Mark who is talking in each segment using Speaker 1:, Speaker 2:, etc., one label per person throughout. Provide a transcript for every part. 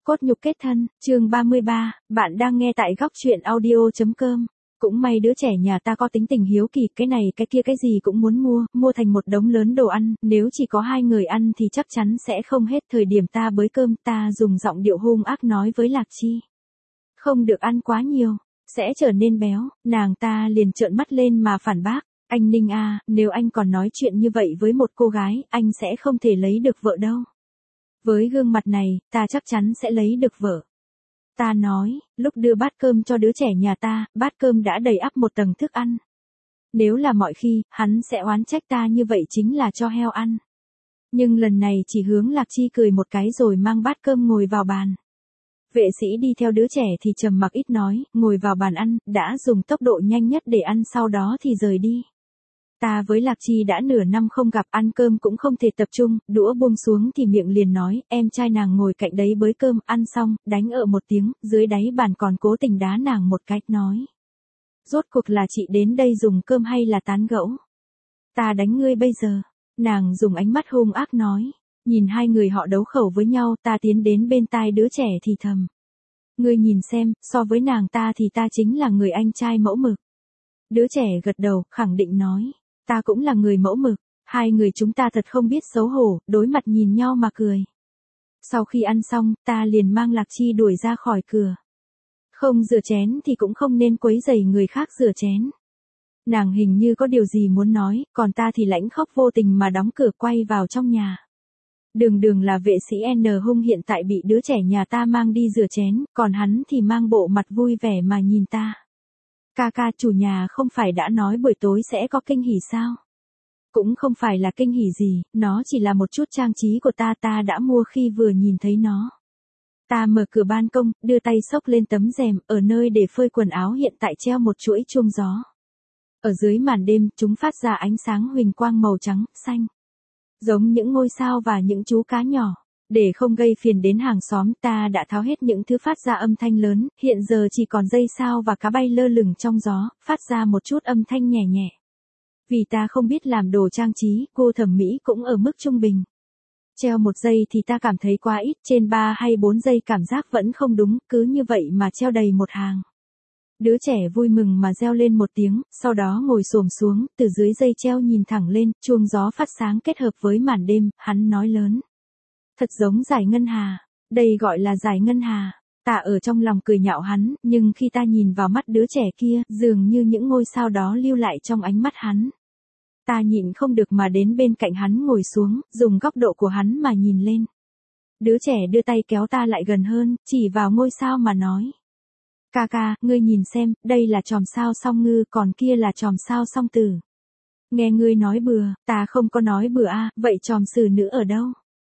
Speaker 1: Cốt nhục kết thân, chương 33, bạn đang nghe tại góc truyện audio.com. Cũng may đứa trẻ nhà ta có tính tình hiếu kỳ, cái này cái kia cái gì cũng muốn mua thành một đống lớn đồ ăn, nếu chỉ có 2 người ăn thì chắc chắn sẽ không hết. Thời điểm ta bới cơm, ta dùng giọng điệu hung ác nói với Lạc Chi. Không được ăn quá nhiều, sẽ trở nên béo. Nàng ta liền trợn mắt lên mà phản bác. Anh Ninh à, nếu anh còn nói chuyện như vậy với một cô gái, anh sẽ không thể lấy được vợ đâu. Với gương mặt này, ta chắc chắn sẽ lấy được vợ. Ta nói, lúc đưa bát cơm cho đứa trẻ nhà ta, bát cơm đã đầy ắp một tầng thức ăn. Nếu là mọi khi, hắn sẽ oán trách ta như vậy chính là cho heo ăn. Nhưng lần này chỉ hướng Lạc Chi cười một cái rồi mang bát cơm ngồi vào bàn. Vệ sĩ đi theo đứa trẻ thì trầm mặc ít nói, ngồi vào bàn ăn, đã dùng tốc độ nhanh nhất để ăn, sau đó thì rời đi. Ta với Lạc Chi đã nửa năm không gặp, ăn cơm cũng không thể tập trung, đũa buông xuống thì miệng liền nói, em trai nàng ngồi cạnh đấy bới cơm, ăn xong, đánh ở một tiếng, dưới đáy bàn còn cố tình đá nàng một cách, nói. Rốt cuộc là chị đến đây dùng cơm hay là tán gẫu? Ta đánh ngươi bây giờ. Nàng dùng ánh mắt hung ác nói. Nhìn hai người họ đấu khẩu với nhau, ta tiến đến bên tai đứa trẻ thì thầm. Ngươi nhìn xem, so với nàng ta thì ta chính là người anh trai mẫu mực. Đứa trẻ gật đầu, khẳng định nói. Ta cũng là người mẫu mực, hai người chúng ta thật không biết xấu hổ, đối mặt nhìn nhau mà cười. Sau khi ăn xong, ta liền mang Lạc Chi đuổi ra khỏi cửa. Không rửa chén thì cũng không nên quấy rầy người khác rửa chén. Nàng hình như có điều gì muốn nói, còn ta thì lãnh khóc vô tình mà đóng cửa quay vào trong nhà. Đường là vệ sĩ N hung hiện tại bị đứa trẻ nhà ta mang đi rửa chén, còn hắn thì mang bộ mặt vui vẻ mà nhìn ta. Ca, chủ nhà không phải đã nói buổi tối sẽ có kinh hỉ sao? Cũng không phải là kinh hỉ gì, nó chỉ là một chút trang trí của ta đã mua khi vừa nhìn thấy nó. Ta mở cửa ban công, đưa tay xốc lên tấm rèm, ở nơi để phơi quần áo hiện tại treo một chuỗi chuông gió. Ở dưới màn đêm, chúng phát ra ánh sáng huỳnh quang màu trắng, xanh. Giống những ngôi sao và những chú cá nhỏ. Để không gây phiền đến hàng xóm, ta đã tháo hết những thứ phát ra âm thanh lớn, hiện giờ chỉ còn dây sao và cá bay lơ lửng trong gió, phát ra một chút âm thanh nhẹ nhẹ. Vì ta không biết làm đồ trang trí, cô thẩm mỹ cũng ở mức trung bình. Treo 1 giây thì ta cảm thấy quá ít, trên 3 hay 4 giây cảm giác vẫn không đúng, cứ như vậy mà treo đầy một hàng. Đứa trẻ vui mừng mà reo lên một tiếng, sau đó ngồi xổm xuống, từ dưới dây treo nhìn thẳng lên, chuông gió phát sáng kết hợp với màn đêm, hắn nói lớn. Thật giống giải ngân hà, đây gọi là giải ngân hà. Ta ở trong lòng cười nhạo hắn, nhưng khi ta nhìn vào mắt đứa trẻ kia, dường như những ngôi sao đó lưu lại trong ánh mắt hắn. Ta nhịn không được mà đến bên cạnh hắn ngồi xuống, dùng góc độ của hắn mà nhìn lên. Đứa trẻ đưa tay kéo ta lại gần hơn, chỉ vào ngôi sao mà nói. Ca, ngươi nhìn xem, đây là chòm sao Song Ngư, còn kia là chòm sao Song Tử. Nghe ngươi nói bừa, ta không có nói bừa à, vậy chòm sử nữ ở đâu?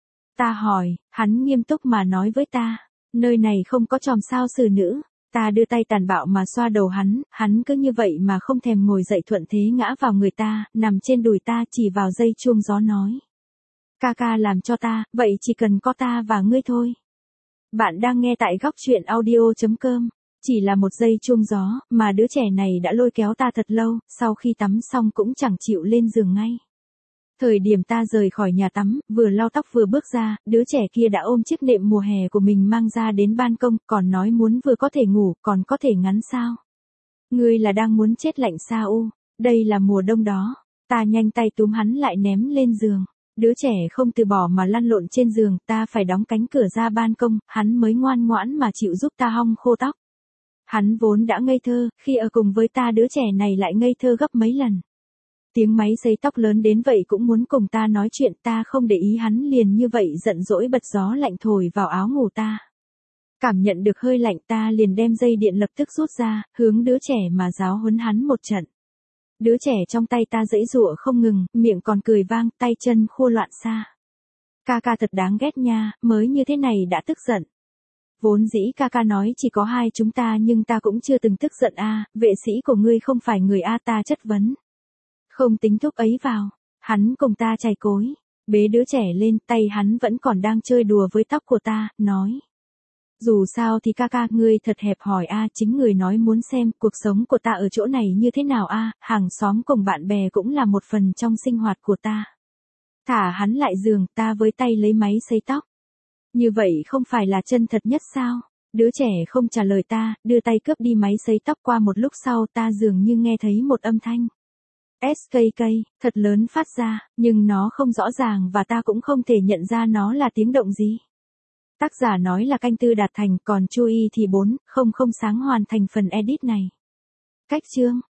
Speaker 1: Ta hỏi, hắn nghiêm túc mà nói với ta, nơi này không có chòm sao sử nữ. Ta đưa tay tàn bạo mà xoa đầu hắn cứ như vậy mà không thèm ngồi dậy, thuận thế ngã vào người ta, nằm trên đùi ta, chỉ vào dây chuông gió nói. Ca làm cho ta, vậy chỉ cần có ta và ngươi thôi. Bạn đang nghe tại góc truyện audio.com. Chỉ là một dây chuông gió, mà đứa trẻ này đã lôi kéo ta thật lâu, sau khi tắm xong cũng chẳng chịu lên giường ngay. Thời điểm ta rời khỏi nhà tắm, vừa lau tóc vừa bước ra, đứa trẻ kia đã ôm chiếc nệm mùa hè của mình mang ra đến ban công, còn nói muốn vừa có thể ngủ, còn có thể ngắn sao. Ngươi là đang muốn chết lạnh sao u, đây là mùa đông đó. Ta nhanh tay túm hắn lại ném lên giường. Đứa trẻ không từ bỏ mà lăn lộn trên giường, ta phải đóng cánh cửa ra ban công, hắn mới ngoan ngoãn mà chịu giúp ta hong khô tóc. Hắn vốn đã ngây thơ, khi ở cùng với ta đứa trẻ này lại ngây thơ gấp mấy lần. Tiếng máy sấy tóc lớn đến vậy cũng muốn cùng ta nói chuyện, ta không để ý hắn liền như vậy giận dỗi bật gió lạnh thổi vào áo ngủ ta. Cảm nhận được hơi lạnh, ta liền đem dây điện lập tức rút ra, hướng đứa trẻ mà giáo huấn hắn một trận. Đứa trẻ trong tay ta giãy giụa không ngừng, miệng còn cười vang, tay chân khua loạn xạ. Ca thật đáng ghét nha, mới như thế này đã tức giận. Vốn dĩ ca nói chỉ có hai chúng ta nhưng ta cũng chưa từng tức giận a, vệ sĩ của ngươi không phải người a, ta chất vấn. Không tính thúc ấy vào, hắn cùng ta chày cối, bế đứa trẻ lên, tay hắn vẫn còn đang chơi đùa với tóc của ta, nói. Dù sao thì ca, ngươi thật hẹp hòi a, chính người nói muốn xem cuộc sống của ta ở chỗ này như thế nào a, hàng xóm cùng bạn bè cũng là một phần trong sinh hoạt của ta. Thả hắn lại giường, ta với tay lấy máy sấy tóc. Như vậy không phải là chân thật nhất sao? Đứa trẻ không trả lời ta, đưa tay cướp đi máy sấy tóc. Qua một lúc sau ta dường như nghe thấy một âm thanh. SKK, thật lớn phát ra, nhưng nó không rõ ràng và ta cũng không thể nhận ra nó là tiếng động gì. Tác giả nói là canh tư đạt thành, còn Chu Y thì 4, không sáng hoàn thành phần edit này. Cách chương